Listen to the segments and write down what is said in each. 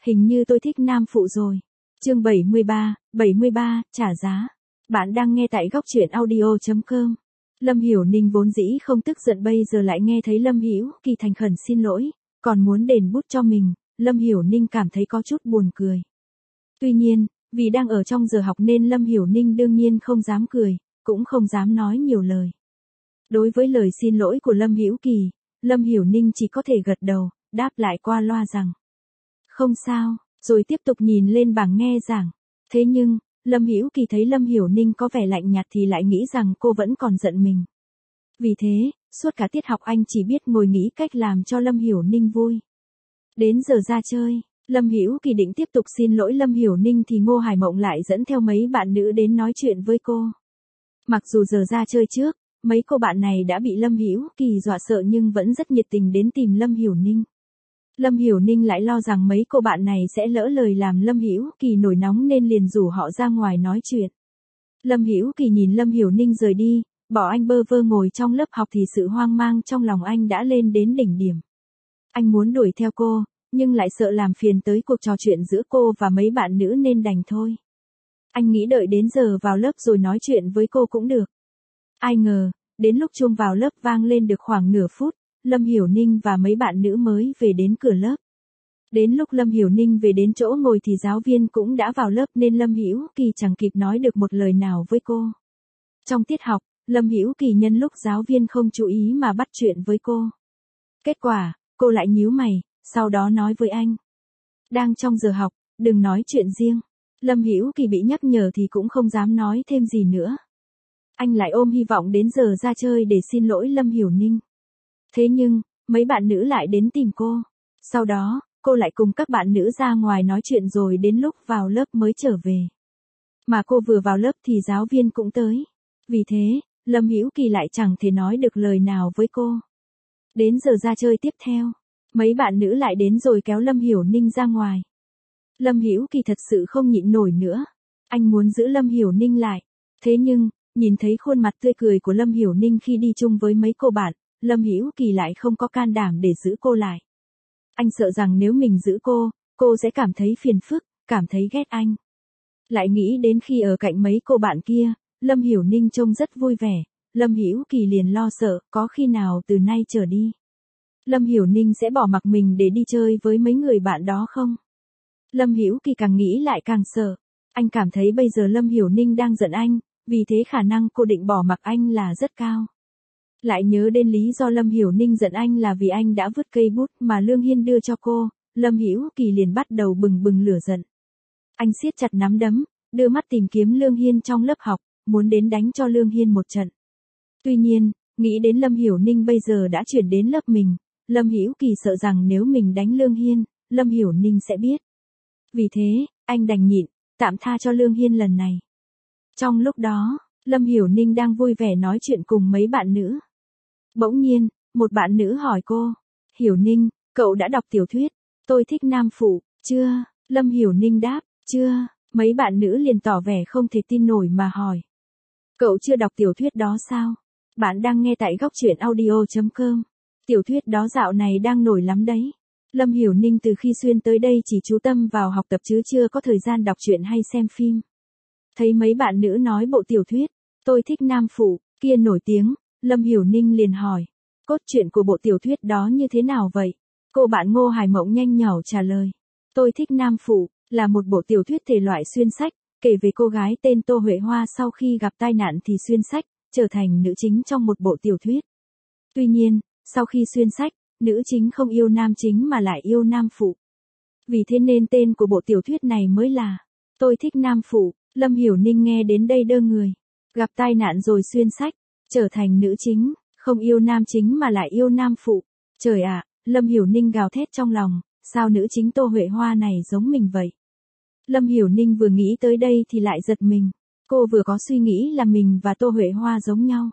Hình như tôi thích nam phụ rồi. Chương 73, trả giá. Bạn đang nghe tại góc truyện audio.com. Lâm Hiểu Ninh vốn dĩ không tức giận, bây giờ lại nghe thấy Lâm Hữu Kỳ thành khẩn xin lỗi, còn muốn đền bút cho mình, Lâm Hiểu Ninh cảm thấy có chút buồn cười. Tuy nhiên, vì đang ở trong giờ học nên Lâm Hiểu Ninh đương nhiên không dám cười, cũng không dám nói nhiều lời. Đối với lời xin lỗi của Lâm Hữu Kỳ, Lâm Hiểu Ninh chỉ có thể gật đầu, đáp lại qua loa rằng không sao, rồi tiếp tục nhìn lên bảng nghe giảng. Thế nhưng, Lâm Hữu Kỳ thấy Lâm Hiểu Ninh có vẻ lạnh nhạt thì lại nghĩ rằng cô vẫn còn giận mình. Vì thế, suốt cả tiết học anh chỉ biết ngồi nghĩ cách làm cho Lâm Hiểu Ninh vui. Đến giờ ra chơi, Lâm Hữu Kỳ định tiếp tục xin lỗi Lâm Hiểu Ninh thì Ngô Hải Mộng lại dẫn theo mấy bạn nữ đến nói chuyện với cô. Mặc dù giờ ra chơi trước, mấy cô bạn này đã bị Lâm Hữu Kỳ dọa sợ nhưng vẫn rất nhiệt tình đến tìm Lâm Hiểu Ninh. Lâm Hiểu Ninh lại lo rằng mấy cô bạn này sẽ lỡ lời làm Lâm Hữu Kỳ nổi nóng nên liền rủ họ ra ngoài nói chuyện. Lâm Hữu Kỳ nhìn Lâm Hiểu Ninh rời đi, bỏ anh bơ vơ ngồi trong lớp học thì sự hoang mang trong lòng anh đã lên đến đỉnh điểm. Anh muốn đuổi theo cô, nhưng lại sợ làm phiền tới cuộc trò chuyện giữa cô và mấy bạn nữ nên đành thôi. Anh nghĩ đợi đến giờ vào lớp rồi nói chuyện với cô cũng được. Ai ngờ, đến lúc chuông vào lớp vang lên được khoảng nửa phút, Lâm Hiểu Ninh và mấy bạn nữ mới về đến cửa lớp. Đến lúc Lâm Hiểu Ninh về đến chỗ ngồi thì giáo viên cũng đã vào lớp nên Lâm Hữu Kỳ chẳng kịp nói được một lời nào với cô. Trong tiết học, Lâm Hữu Kỳ nhân lúc giáo viên không chú ý mà bắt chuyện với cô. Kết quả, cô lại nhíu mày, sau đó nói với anh. Đang trong giờ học, đừng nói chuyện riêng. Lâm Hữu Kỳ bị nhắc nhở thì cũng không dám nói thêm gì nữa. Anh lại ôm hy vọng đến giờ ra chơi để xin lỗi Lâm Hiểu Ninh. Thế nhưng, mấy bạn nữ lại đến tìm cô. Sau đó, cô lại cùng các bạn nữ ra ngoài nói chuyện rồi đến lúc vào lớp mới trở về. Mà cô vừa vào lớp thì giáo viên cũng tới. Vì thế, Lâm Hữu Kỳ lại chẳng thể nói được lời nào với cô. Đến giờ ra chơi tiếp theo, mấy bạn nữ lại đến rồi kéo Lâm Hiểu Ninh ra ngoài. Lâm Hữu Kỳ thật sự không nhịn nổi nữa. Anh muốn giữ Lâm Hiểu Ninh lại. Thế nhưng, nhìn thấy khuôn mặt tươi cười của Lâm Hiểu Ninh khi đi chung với mấy cô bạn, Lâm Hữu Kỳ lại không có can đảm để giữ cô lại. Anh sợ rằng nếu mình giữ cô sẽ cảm thấy phiền phức, cảm thấy ghét anh. Lại nghĩ đến khi ở cạnh mấy cô bạn kia, Lâm Hiểu Ninh trông rất vui vẻ, Lâm Hữu Kỳ liền lo sợ có khi nào từ nay trở đi, Lâm Hiểu Ninh sẽ bỏ mặc mình để đi chơi với mấy người bạn đó không? Lâm Hữu Kỳ càng nghĩ lại càng sợ. Anh cảm thấy bây giờ Lâm Hiểu Ninh đang giận anh, vì thế khả năng cô định bỏ mặc anh là rất cao. Lại nhớ đến lý do Lâm Hiểu Ninh giận anh là vì anh đã vứt cây bút mà Lương Hiên đưa cho cô, Lâm Hữu Kỳ liền bắt đầu bừng bừng lửa giận. Anh siết chặt nắm đấm, đưa mắt tìm kiếm Lương Hiên trong lớp học, muốn đến đánh cho Lương Hiên một trận. Tuy nhiên, nghĩ đến Lâm Hiểu Ninh bây giờ đã chuyển đến lớp mình, Lâm Hữu Kỳ sợ rằng nếu mình đánh Lương Hiên, Lâm Hiểu Ninh sẽ biết. Vì thế, anh đành nhịn, tạm tha cho Lương Hiên lần này. Trong lúc đó, Lâm Hiểu Ninh đang vui vẻ nói chuyện cùng mấy bạn nữ. Bỗng nhiên, một bạn nữ hỏi cô, Hiểu Ninh, cậu đã đọc tiểu thuyết, tôi thích nam phụ, chưa? Lâm Hiểu Ninh đáp, chưa. Mấy bạn nữ liền tỏ vẻ không thể tin nổi mà hỏi. Cậu chưa đọc tiểu thuyết đó sao? Bạn đang nghe tại góc truyện audio.com. Tiểu thuyết đó dạo này đang nổi lắm đấy. Lâm Hiểu Ninh từ khi xuyên tới đây chỉ chú tâm vào học tập chứ chưa có thời gian đọc truyện hay xem phim. Thấy mấy bạn nữ nói bộ tiểu thuyết, tôi thích nam phụ, kia nổi tiếng, Lâm Hiểu Ninh liền hỏi. Cốt truyện của bộ tiểu thuyết đó như thế nào vậy? Cô bạn Ngô Hải Mộng nhanh nhảu trả lời. Tôi thích nam phụ, là một bộ tiểu thuyết thể loại xuyên sách, kể về cô gái tên Tô Huệ Hoa sau khi gặp tai nạn thì xuyên sách, trở thành nữ chính trong một bộ tiểu thuyết. Tuy nhiên, sau khi xuyên sách, nữ chính không yêu nam chính mà lại yêu nam phụ. Vì thế nên tên của bộ tiểu thuyết này mới là Tôi thích nam phụ. Lâm Hiểu Ninh nghe đến đây đơ người. Gặp tai nạn rồi xuyên sách, trở thành nữ chính, không yêu nam chính mà lại yêu nam phụ. Trời ạ, Lâm Hiểu Ninh gào thét trong lòng, sao nữ chính Tô Huệ Hoa này giống mình vậy? Lâm Hiểu Ninh vừa nghĩ tới đây thì lại giật mình. Cô vừa có suy nghĩ là mình và Tô Huệ Hoa giống nhau.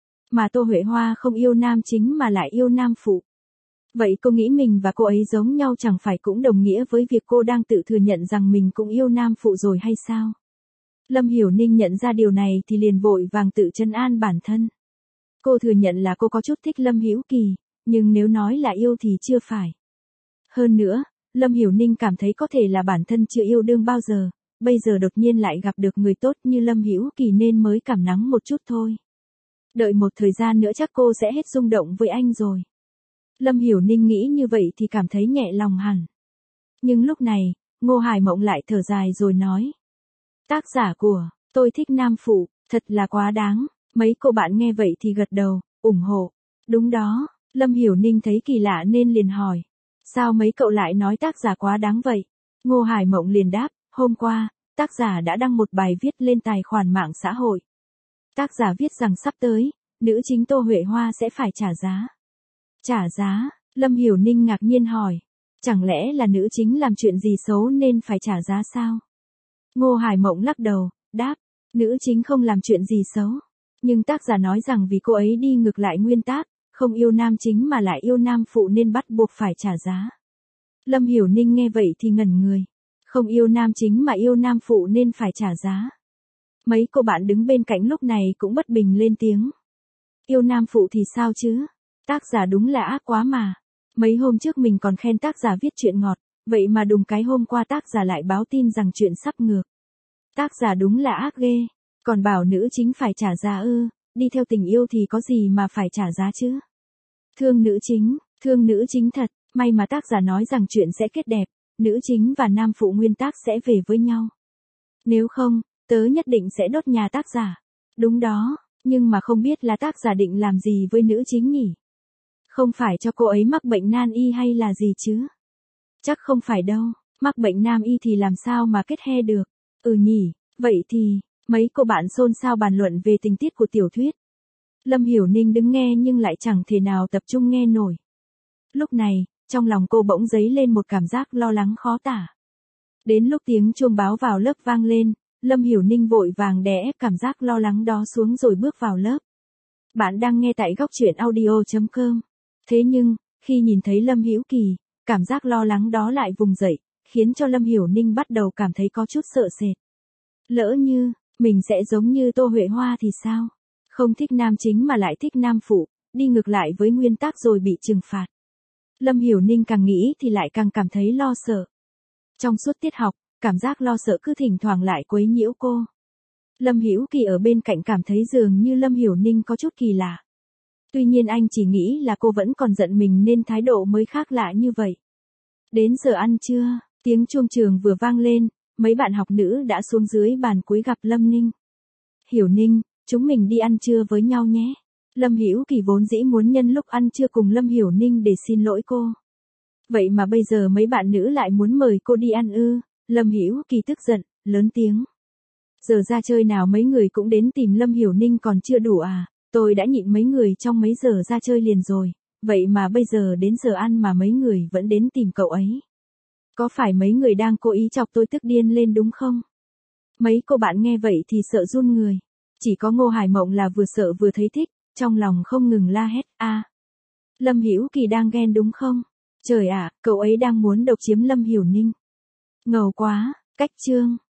Mà Tô Huệ Hoa không yêu nam chính mà lại yêu nam phụ. Vậy cô nghĩ mình và cô ấy giống nhau chẳng phải cũng đồng nghĩa với việc cô đang tự thừa nhận rằng mình cũng yêu nam phụ rồi hay sao? Lâm Hiểu Ninh nhận ra điều này thì liền vội vàng tự trấn an bản thân. Cô thừa nhận là cô có chút thích Lâm Hữu Kỳ, nhưng nếu nói là yêu thì chưa phải. Hơn nữa, Lâm Hiểu Ninh cảm thấy có thể là bản thân chưa yêu đương bao giờ, bây giờ đột nhiên lại gặp được người tốt như Lâm Hữu Kỳ nên mới cảm nắng một chút thôi. Đợi một thời gian nữa chắc cô sẽ hết rung động với anh rồi. Lâm Hiểu Ninh nghĩ như vậy thì cảm thấy nhẹ lòng hẳn. Nhưng lúc này, Ngô Hải Mộng lại thở dài rồi nói. Tác giả của, tôi thích nam phụ, thật là quá đáng. Mấy cô bạn nghe vậy thì gật đầu, ủng hộ. Đúng đó, Lâm Hiểu Ninh thấy kỳ lạ nên liền hỏi. Sao mấy cậu lại nói tác giả quá đáng vậy? Ngô Hải Mộng liền đáp, hôm qua, tác giả đã đăng một bài viết lên tài khoản mạng xã hội. Tác giả viết rằng sắp tới, nữ chính Tô Huệ Hoa sẽ phải trả giá. Trả giá? Lâm Hiểu Ninh ngạc nhiên hỏi. Chẳng lẽ là nữ chính làm chuyện gì xấu nên phải trả giá sao? Ngô Hải Mộng lắc đầu, đáp, nữ chính không làm chuyện gì xấu. Nhưng tác giả nói rằng vì cô ấy đi ngược lại nguyên tắc, không yêu nam chính mà lại yêu nam phụ nên bắt buộc phải trả giá. Lâm Hiểu Ninh nghe vậy thì ngẩn người. Không yêu nam chính mà yêu nam phụ nên phải trả giá. Mấy cô bạn đứng bên cạnh lúc này cũng bất bình lên tiếng. Yêu nam phụ thì sao chứ? Tác giả đúng là ác quá mà. Mấy hôm trước mình còn khen tác giả viết chuyện ngọt, vậy mà đùng cái hôm qua tác giả lại báo tin rằng chuyện sắp ngược. Tác giả đúng là ác ghê, còn bảo nữ chính phải trả giá ư, đi theo tình yêu thì có gì mà phải trả giá chứ? Thương nữ chính thật, may mà tác giả nói rằng chuyện sẽ kết đẹp, nữ chính và nam phụ nguyên tác sẽ về với nhau. Nếu không, tớ nhất định sẽ đốt nhà tác giả. Đúng đó, nhưng mà không biết là tác giả định làm gì với nữ chính nhỉ? Không phải cho cô ấy mắc bệnh nan y hay là gì chứ? Chắc không phải đâu, mắc bệnh nam y thì làm sao mà kết he được. Ừ nhỉ, vậy thì, mấy cô bạn xôn xao bàn luận về tình tiết của tiểu thuyết. Lâm Hiểu Ninh đứng nghe nhưng lại chẳng thể nào tập trung nghe nổi. Lúc này, trong lòng cô bỗng dấy lên một cảm giác lo lắng khó tả. Đến lúc tiếng chuông báo vào lớp vang lên, Lâm Hiểu Ninh vội vàng đè ép cảm giác lo lắng đó xuống rồi bước vào lớp. Bạn đang nghe tại góc truyện audio.com. Thế nhưng, khi nhìn thấy Lâm Hữu Kỳ, cảm giác lo lắng đó lại vùng dậy, khiến cho Lâm Hiểu Ninh bắt đầu cảm thấy có chút sợ sệt. Lỡ như, mình sẽ giống như Tô Huệ Hoa thì sao? Không thích nam chính mà lại thích nam phụ, đi ngược lại với nguyên tắc rồi bị trừng phạt. Lâm Hiểu Ninh càng nghĩ thì lại càng cảm thấy lo sợ. Trong suốt tiết học, cảm giác lo sợ cứ thỉnh thoảng lại quấy nhiễu cô. Lâm Hữu Kỳ ở bên cạnh cảm thấy dường như Lâm Hiểu Ninh có chút kỳ lạ. Tuy nhiên anh chỉ nghĩ là cô vẫn còn giận mình nên thái độ mới khác lạ như vậy. Đến giờ ăn trưa, tiếng chuông trường vừa vang lên, mấy bạn học nữ đã xuống dưới bàn cuối gặp Lâm Ninh. Hiểu Ninh, chúng mình đi ăn trưa với nhau nhé. Lâm Hữu Kỳ vốn dĩ muốn nhân lúc ăn trưa cùng Lâm Hiểu Ninh để xin lỗi cô. Vậy mà bây giờ mấy bạn nữ lại muốn mời cô đi ăn ư? Lâm Hữu Kỳ tức giận, lớn tiếng. Giờ ra chơi nào mấy người cũng đến tìm Lâm Hiểu Ninh còn chưa đủ à? Tôi đã nhịn mấy người trong mấy giờ ra chơi liền rồi, vậy mà bây giờ đến giờ ăn mà mấy người vẫn đến tìm cậu ấy. Có phải mấy người đang cố ý chọc tôi tức điên lên đúng không? Mấy cô bạn nghe vậy thì sợ run người. Chỉ có Ngô Hải Mộng là vừa sợ vừa thấy thích, trong lòng không ngừng la hét, Lâm Hữu Kỳ đang ghen đúng không? Trời ạ, cậu ấy đang muốn độc chiếm Lâm Hiểu Ninh. Ngầu quá, cách chương.